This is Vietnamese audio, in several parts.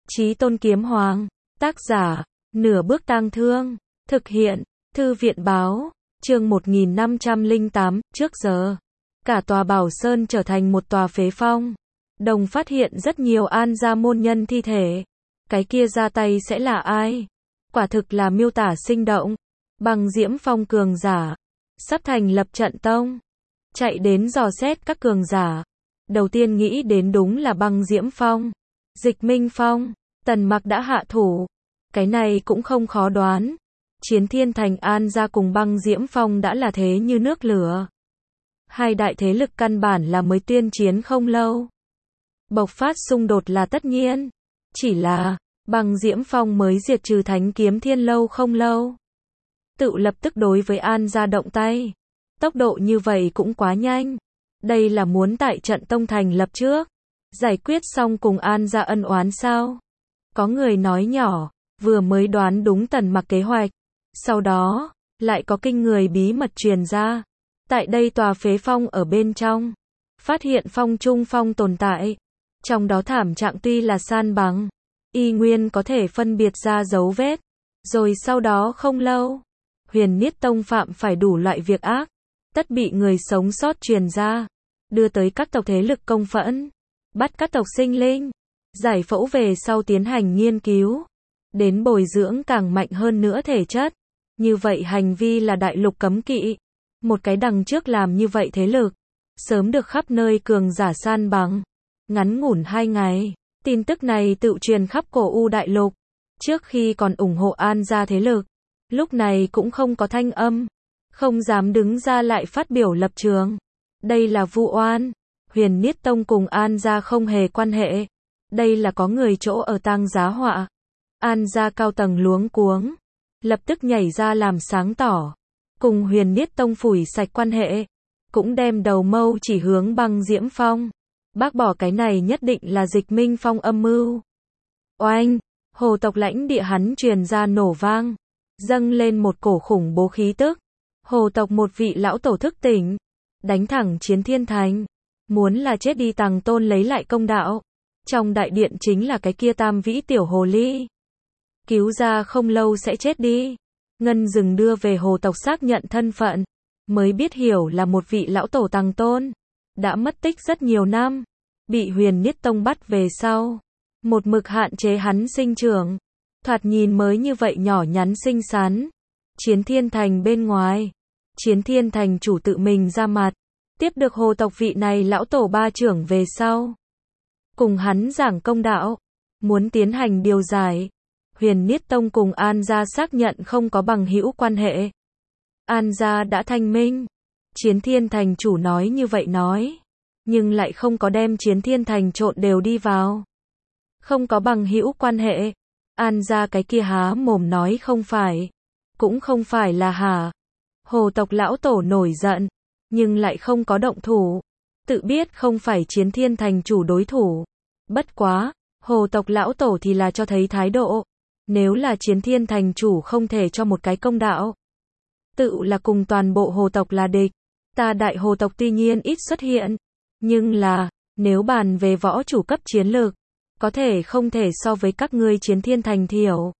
Chí Tôn Kiếm Hoàng, tác giả, Nửa Bước Tang Thương, thực hiện, Thư viện Báo, chương 1508, trước giờ. Cả tòa Bảo Sơn trở thành một tòa phế phong. Đồng phát hiện rất nhiều An gia môn nhân thi thể. Cái kia ra tay sẽ là ai? Quả thực là miêu tả sinh động. Băng Diễm Phong cường giả, sắp thành lập trận tông. Chạy đến dò xét các cường giả. Đầu tiên nghĩ đến đúng là Băng Diễm Phong. Dịch Minh Phong, Tần Mặc đã hạ thủ. Cái này cũng không khó đoán. Chiến Thiên Thành An gia cùng Băng Diễm Phong đã là thế như nước lửa. Hai đại thế lực căn bản là mới tuyên chiến không lâu. Bộc phát xung đột là tất nhiên. Chỉ là, Băng Diễm Phong mới diệt trừ Thánh Kiếm Thiên lâu không lâu. Tự lập tức đối với An gia động tay. Tốc độ như vậy cũng quá nhanh. Đây là muốn tại trận tông thành lập trước. Giải quyết xong cùng An gia ân oán sao? Có người nói nhỏ, vừa mới đoán đúng Tần Mặc kế hoạch. Sau đó, lại có kinh người bí mật truyền ra. Tại đây tòa phế phong ở bên trong. Phát hiện phong trung phong tồn tại. Trong đó thảm trạng tuy là san bằng. Y nguyên có thể phân biệt ra dấu vết. Rồi sau đó không lâu. Huyền Niết Tông phạm phải đủ loại việc ác. Tất bị người sống sót truyền ra. Đưa tới các tộc thế lực công phẫn. Bắt các tộc sinh linh. Giải phẫu về sau tiến hành nghiên cứu. Đến bồi dưỡng càng mạnh hơn nữa thể chất. Như vậy hành vi là đại lục cấm kỵ. Một cái đằng trước làm như vậy thế lực. Sớm được khắp nơi cường giả san bằng. Ngắn ngủn 2 ngày. Tin tức này tự truyền khắp cổ U đại lục. Trước khi còn ủng hộ An gia thế lực. Lúc này cũng không có thanh âm. Không dám đứng ra lại phát biểu lập trường. Đây là vu oan. Huyền Niết Tông cùng An gia không hề quan hệ. Đây là có người chỗ ở tang giá họa. An gia cao tầng luống cuống. Lập tức nhảy ra làm sáng tỏ. Cùng Huyền Niết Tông phủi sạch quan hệ. Cũng đem đầu mâu chỉ hướng Băng Diễm Phong. Bác bỏ cái này nhất định là Dịch Minh Phong âm mưu. Oanh! Hồ tộc lãnh địa hắn truyền ra nổ vang. Dâng lên một cổ khủng bố khí tức. Hồ tộc một vị lão tổ thức tỉnh. Đánh thẳng Chiến Thiên Thành. Muốn là chết đi Tằng Tôn lấy lại công đạo. Trong đại điện chính là cái kia tam vĩ tiểu hồ ly. Cứu ra không lâu sẽ chết đi. Ngân Dừng đưa về hồ tộc xác nhận thân phận. Mới biết hiểu là một vị lão tổ Tằng Tôn. Đã mất tích rất nhiều năm. Bị Huyền Niết Tông bắt về sau. Một mực hạn chế hắn sinh trưởng. Thoạt nhìn mới như vậy nhỏ nhắn xinh xắn. Chiến Thiên Thành bên ngoài. Chiến Thiên Thành chủ tự mình ra mặt. Tiếp được hồ tộc vị này lão tổ ba trưởng về sau. Cùng hắn giảng công đạo. Muốn tiến hành điều giải. Huyền Niết Tông cùng An gia xác nhận không có bằng hữu quan hệ. An gia đã thanh minh. Chiến Thiên Thành chủ nói như vậy nói. Nhưng lại không có đem Chiến Thiên Thành trộn đều đi vào. Không có bằng hữu quan hệ. An gia cái kia há mồm nói không phải. Cũng không phải là hả. Hồ tộc lão tổ nổi giận. Nhưng lại không có động thủ. Tự biết không phải Chiến Thiên Thành chủ đối thủ. Bất quá, hồ tộc lão tổ thì là cho thấy thái độ. Nếu là Chiến Thiên Thành chủ không thể cho một cái công đạo. Tự là cùng toàn bộ hồ tộc là địch. Ta đại hồ tộc tuy nhiên ít xuất hiện. Nhưng là, nếu bàn về võ chủ cấp chiến lược. Có thể không thể so với các ngươi Chiến Thiên Thành thiểu.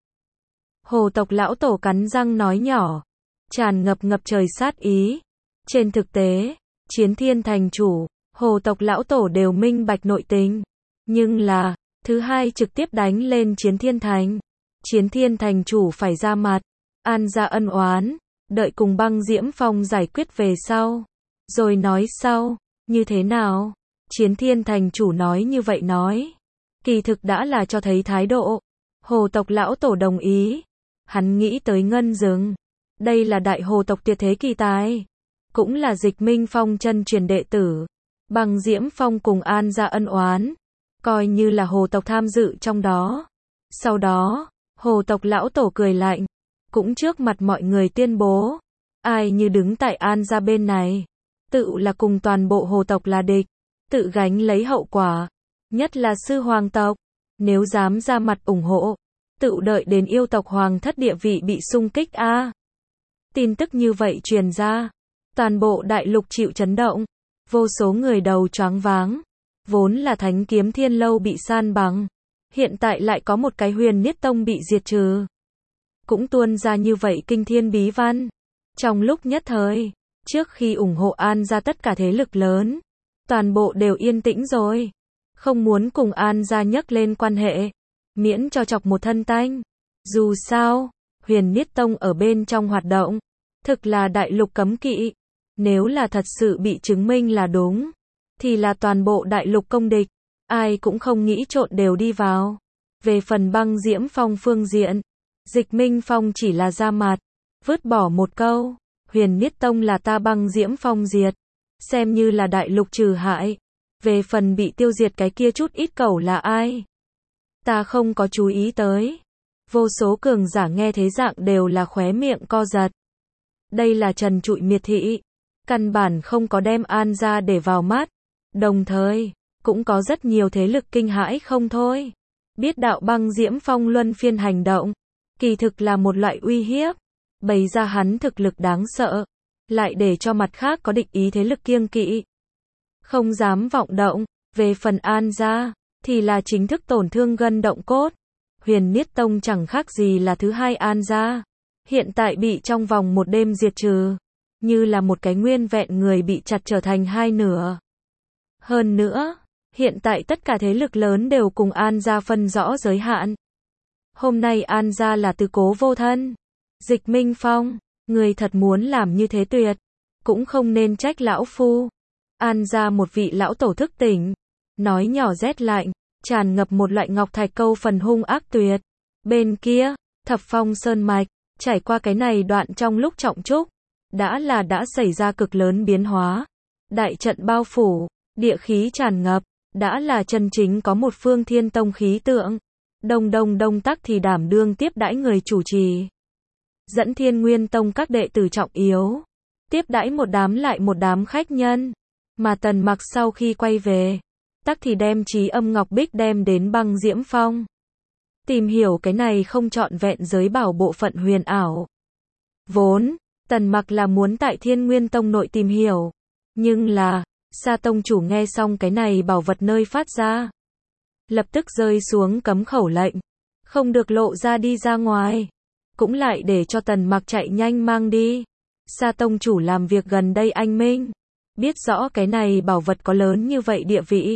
Hồ tộc lão tổ cắn răng nói nhỏ. Tràn ngập trời sát ý. Trên thực tế, Chiến Thiên Thành chủ, hồ tộc lão tổ đều minh bạch nội tình. Nhưng là, thứ hai trực tiếp đánh lên Chiến Thiên Thành. Chiến Thiên Thành chủ phải ra mặt. An gia ân oán. Đợi cùng Băng Diễm Phong giải quyết về sau. Rồi nói sau, như thế nào? Chiến Thiên Thành chủ nói như vậy nói. Kỳ thực đã là cho thấy thái độ. Hồ tộc lão tổ đồng ý. Hắn nghĩ tới Ngân Dừng. Đây là đại hồ tộc tuyệt thế kỳ tài. Cũng là Dịch Minh Phong chân truyền đệ tử. Băng Diễm Phong cùng An gia ân oán. Coi như là hồ tộc tham dự trong đó. Sau đó, hồ tộc lão tổ cười lạnh. Cũng trước mặt mọi người tuyên bố. Ai như đứng tại An gia bên này. Tự là cùng toàn bộ hồ tộc là địch. Tự gánh lấy hậu quả. Nhất là sư hoàng tộc. Nếu dám ra mặt ủng hộ. Tự đợi đến yêu tộc hoàng thất địa vị bị xung kích a. Tin tức như vậy truyền ra. Toàn bộ đại lục chịu chấn động. Vô số người đầu choáng váng. Vốn là Thánh Kiếm Thiên lâu bị san bằng. hiện tại lại có một cái Huyền Niết Tông bị diệt trừ. Cũng tuôn ra như vậy kinh thiên bí văn. Trong lúc nhất thời, trước khi ủng hộ An gia tất cả thế lực lớn, toàn bộ đều yên tĩnh rồi. Không muốn cùng An gia nhắc lên quan hệ, miễn cho chọc một thân tanh. Dù sao, Huyền Niết Tông ở bên trong hoạt động, thực là đại lục cấm kỵ. Nếu là thật sự bị chứng minh là đúng, thì là toàn bộ đại lục công địch, ai cũng không nghĩ trộn đều đi vào. Về phần Băng Diễm Phong phương diện, Dịch Minh Phong chỉ là ra mặt, vứt bỏ một câu, Huyền Niết Tông là ta Băng Diễm Phong diệt, xem như là đại lục trừ hại. Về phần bị tiêu diệt cái kia chút ít cẩu là ai, ta không có chú ý tới. Vô số cường giả nghe thế dạng đều là khóe miệng co giật. Đây là trần trụi miệt thị, căn bản không có đem An gia để vào mắt. Đồng thời, cũng có rất nhiều thế lực kinh hãi không thôi. Biết đạo Băng Diễm Phong luân phiên hành động, kỳ thực là một loại uy hiếp, bày ra hắn thực lực đáng sợ, lại để cho mặt khác có địch ý thế lực kiêng kỵ, không dám vọng động. Về phần An gia, thì là chính thức tổn thương gân động cốt. Huyền Niết Tông chẳng khác gì là thứ hai An gia, hiện tại bị trong vòng một đêm diệt trừ, như là một cái nguyên vẹn người bị chặt trở thành hai nửa. Hơn nữa, hiện tại tất cả thế lực lớn đều cùng An gia phân rõ giới hạn. Hôm nay An gia là tứ cố vô thân. Dịch Minh Phong, người thật muốn làm như thế tuyệt, cũng không nên trách lão phu. An gia một vị lão tổ thức tỉnh, nói nhỏ rét lạnh, tràn ngập một loại ngọc thạch câu phần hung ác tuyệt. Bên kia, Thập Phong Sơn Mạch, trải qua cái này đoạn trong lúc trọng trúc, đã xảy ra cực lớn biến hóa. Đại trận bao phủ, địa khí tràn ngập, đã là chân chính có một phương thiên tông khí tượng. Đông Tắc thì đảm đương tiếp đãi người chủ trì, dẫn Thiên Nguyên Tông các đệ tử trọng yếu, tiếp đãi một đám lại một đám khách nhân. Mà Tần Mặc sau khi quay về, Tắc thì đem Trí Âm Ngọc Bích đem đến Băng Diễm Phong, tìm hiểu cái này không trọn vẹn giới bảo bộ phận huyền ảo. Vốn, Tần Mặc là muốn tại Thiên Nguyên Tông nội tìm hiểu, nhưng là, Sa tông chủ nghe xong cái này bảo vật nơi phát ra, lập tức rơi xuống cấm khẩu lệnh, không được lộ ra đi ra ngoài, cũng lại để cho Tần Mặc chạy nhanh mang đi. Sa tông chủ làm việc gần đây anh minh, biết rõ cái này bảo vật có lớn như vậy địa vị.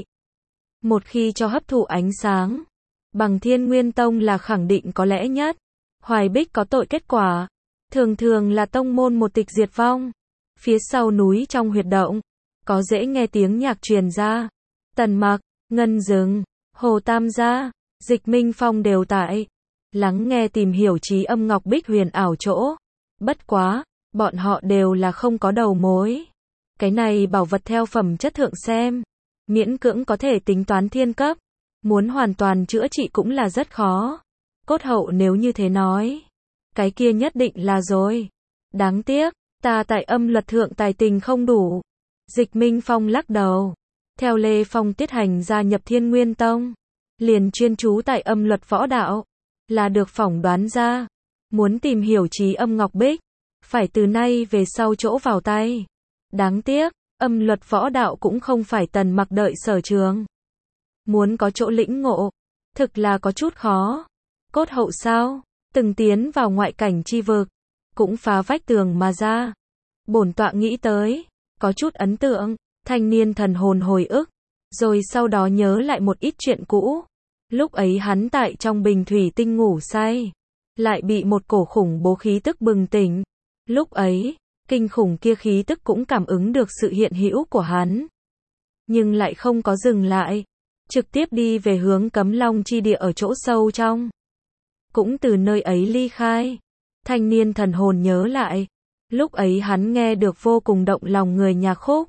Một khi cho hấp thụ ánh sáng, bằng Thiên Nguyên Tông là khẳng định có lẽ nhất. Hoài Bích có tội kết quả, thường thường là tông môn một tịch diệt vong. Phía sau núi trong huyệt động, có dễ nghe tiếng nhạc truyền ra. Tần Mặc, Ngân Dừng, Hồ Tam gia, Dịch Minh Phong đều tại lắng nghe tìm hiểu Trí Âm Ngọc Bích huyền ảo chỗ. Bất quá, bọn họ đều là không có đầu mối. Cái này bảo vật theo phẩm chất thượng xem, miễn cưỡng có thể tính toán thiên cấp, muốn hoàn toàn chữa trị cũng là rất khó. Cốt hậu nếu như thế nói, cái kia nhất định là rồi. Đáng tiếc, ta tại âm luật thượng tài tình không đủ. Dịch Minh Phong lắc đầu. Theo Lê Phong tiết hành gia nhập Thiên Nguyên Tông, liền chuyên chú tại âm luật võ đạo, là được phỏng đoán ra. Muốn tìm hiểu Trí Âm Ngọc Bích, phải từ nay về sau chỗ vào tay. Đáng tiếc, âm luật võ đạo cũng không phải Tần Mặc đợi sở trường. Muốn có chỗ lĩnh ngộ, thực là có chút khó. Cốt hậu sao, từng tiến vào ngoại cảnh chi vực, cũng phá vách tường mà ra. Bổn tọa nghĩ tới, có chút ấn tượng, thanh niên thần hồn hồi ức, rồi sau đó nhớ lại một ít chuyện cũ. Lúc ấy hắn tại trong bình thủy tinh ngủ say, lại bị một cổ khủng bố khí tức bừng tỉnh. Lúc ấy, kinh khủng kia khí tức cũng cảm ứng được sự hiện hữu của hắn, nhưng lại không có dừng lại, trực tiếp đi về hướng Cấm Long chi địa ở chỗ sâu trong. Cũng từ nơi ấy ly khai. Thanh niên thần hồn nhớ lại, lúc ấy hắn nghe được vô cùng động lòng người nhạc khúc.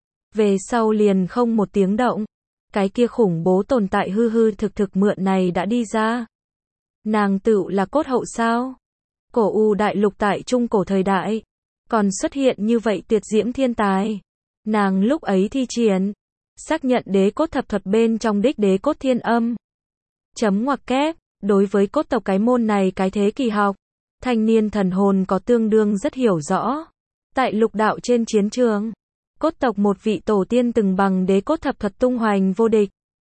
Về sau liền không một tiếng động, cái kia khủng bố tồn tại hư hư thực thực mượn này đã đi ra. Nàng tựu là cốt hậu sao? Cổ U đại lục tại trung cổ thời đại, còn xuất hiện như vậy tuyệt diễm thiên tài. Nàng lúc ấy thi triển, xác nhận đế cốt thập thuật bên trong đích đế cốt thiên âm. Chấm ngoặc kép, đối với cốt tộc cái môn này cái thế kỳ học, thanh niên thần hồn có tương đương rất hiểu rõ. Tại lục đạo trên chiến trường, cốt tộc một vị tổ tiên từng bằng đế cốt thập thuật tung hoành vô địch.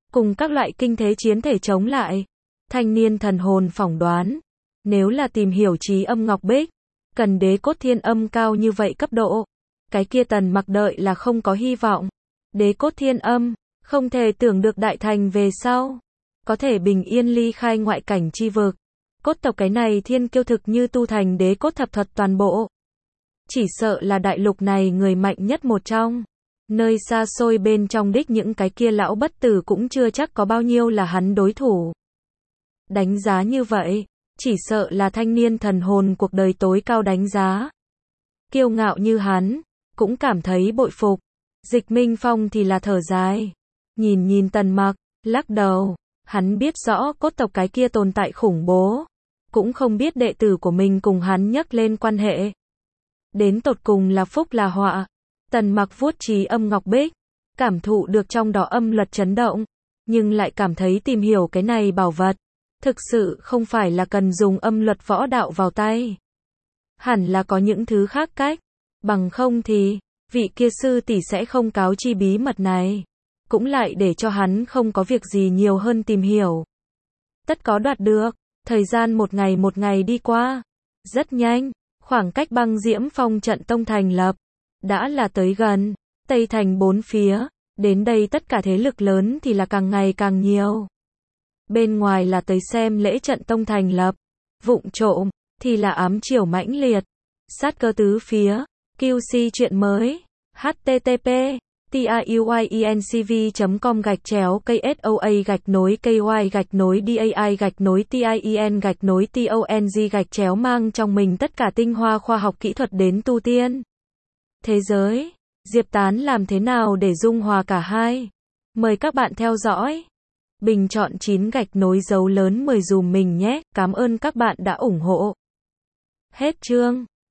cùng các loại kinh thế chiến thể chống lại. Thanh niên thần hồn phỏng đoán, nếu là tìm hiểu trí âm ngọc bích, cần đế cốt thiên âm cao như vậy cấp độ, cái kia Tần Mặc đợi là không có hy vọng. Đế cốt thiên âm, không thể tưởng được đại thành về sau, có thể bình yên ly khai ngoại cảnh chi vực. Cốt tộc cái này thiên kiêu thực như tu thành đế cốt thập thuật toàn bộ. Chỉ sợ là đại lục này người mạnh nhất một trong. Nơi xa xôi bên trong đích những cái kia lão bất tử cũng chưa chắc có bao nhiêu là hắn đối thủ. Đánh giá như vậy, chỉ sợ là thanh niên thần hồn cuộc đời tối cao đánh giá. Kiêu ngạo như hắn, cũng cảm thấy bội phục. Dịch Minh Phong thì là thở dài. Nhìn Tần Mặc, lắc đầu. Hắn biết rõ cốt tộc cái kia tồn tại khủng bố. Cũng không biết đệ tử của mình cùng hắn nhắc lên quan hệ. Đến tột cùng là phúc là họa. Tần Mặc vuốt trí âm ngọc bích, cảm thụ được trong đó âm luật chấn động, nhưng lại cảm thấy tìm hiểu cái này bảo vật, thực sự không phải là cần dùng âm luật võ đạo vào tay. Hẳn là có những thứ khác cách, bằng không thì, vị kia sư tỷ sẽ không cáo chi bí mật này, cũng lại để cho hắn không có việc gì nhiều hơn tìm hiểu. Tất có đoạt được, thời gian một ngày đi qua, rất nhanh, khoảng cách băng diễm phong trận tông thành lập, đã là tới gần, Tây Thành bốn phía, đến đây tất cả thế lực lớn thì là càng ngày càng nhiều. Bên ngoài là tới xem lễ trận tông thành lập, vụng trộm, thì là ám chiều mãnh liệt, sát cơ tứ phía, QC chuyện mới, http tiuyencv.com/KSOA-KY-DAI-TIEN-TONG mang trong mình tất cả tinh hoa khoa học kỹ thuật đến tu tiên. Thế giới, Diệp Tán làm thế nào để dung hòa cả hai? Mời các bạn theo dõi. Bình chọn 9 gạch nối dấu lớn 10 dùm mình nhé, cảm ơn các bạn đã ủng hộ. Hết chương.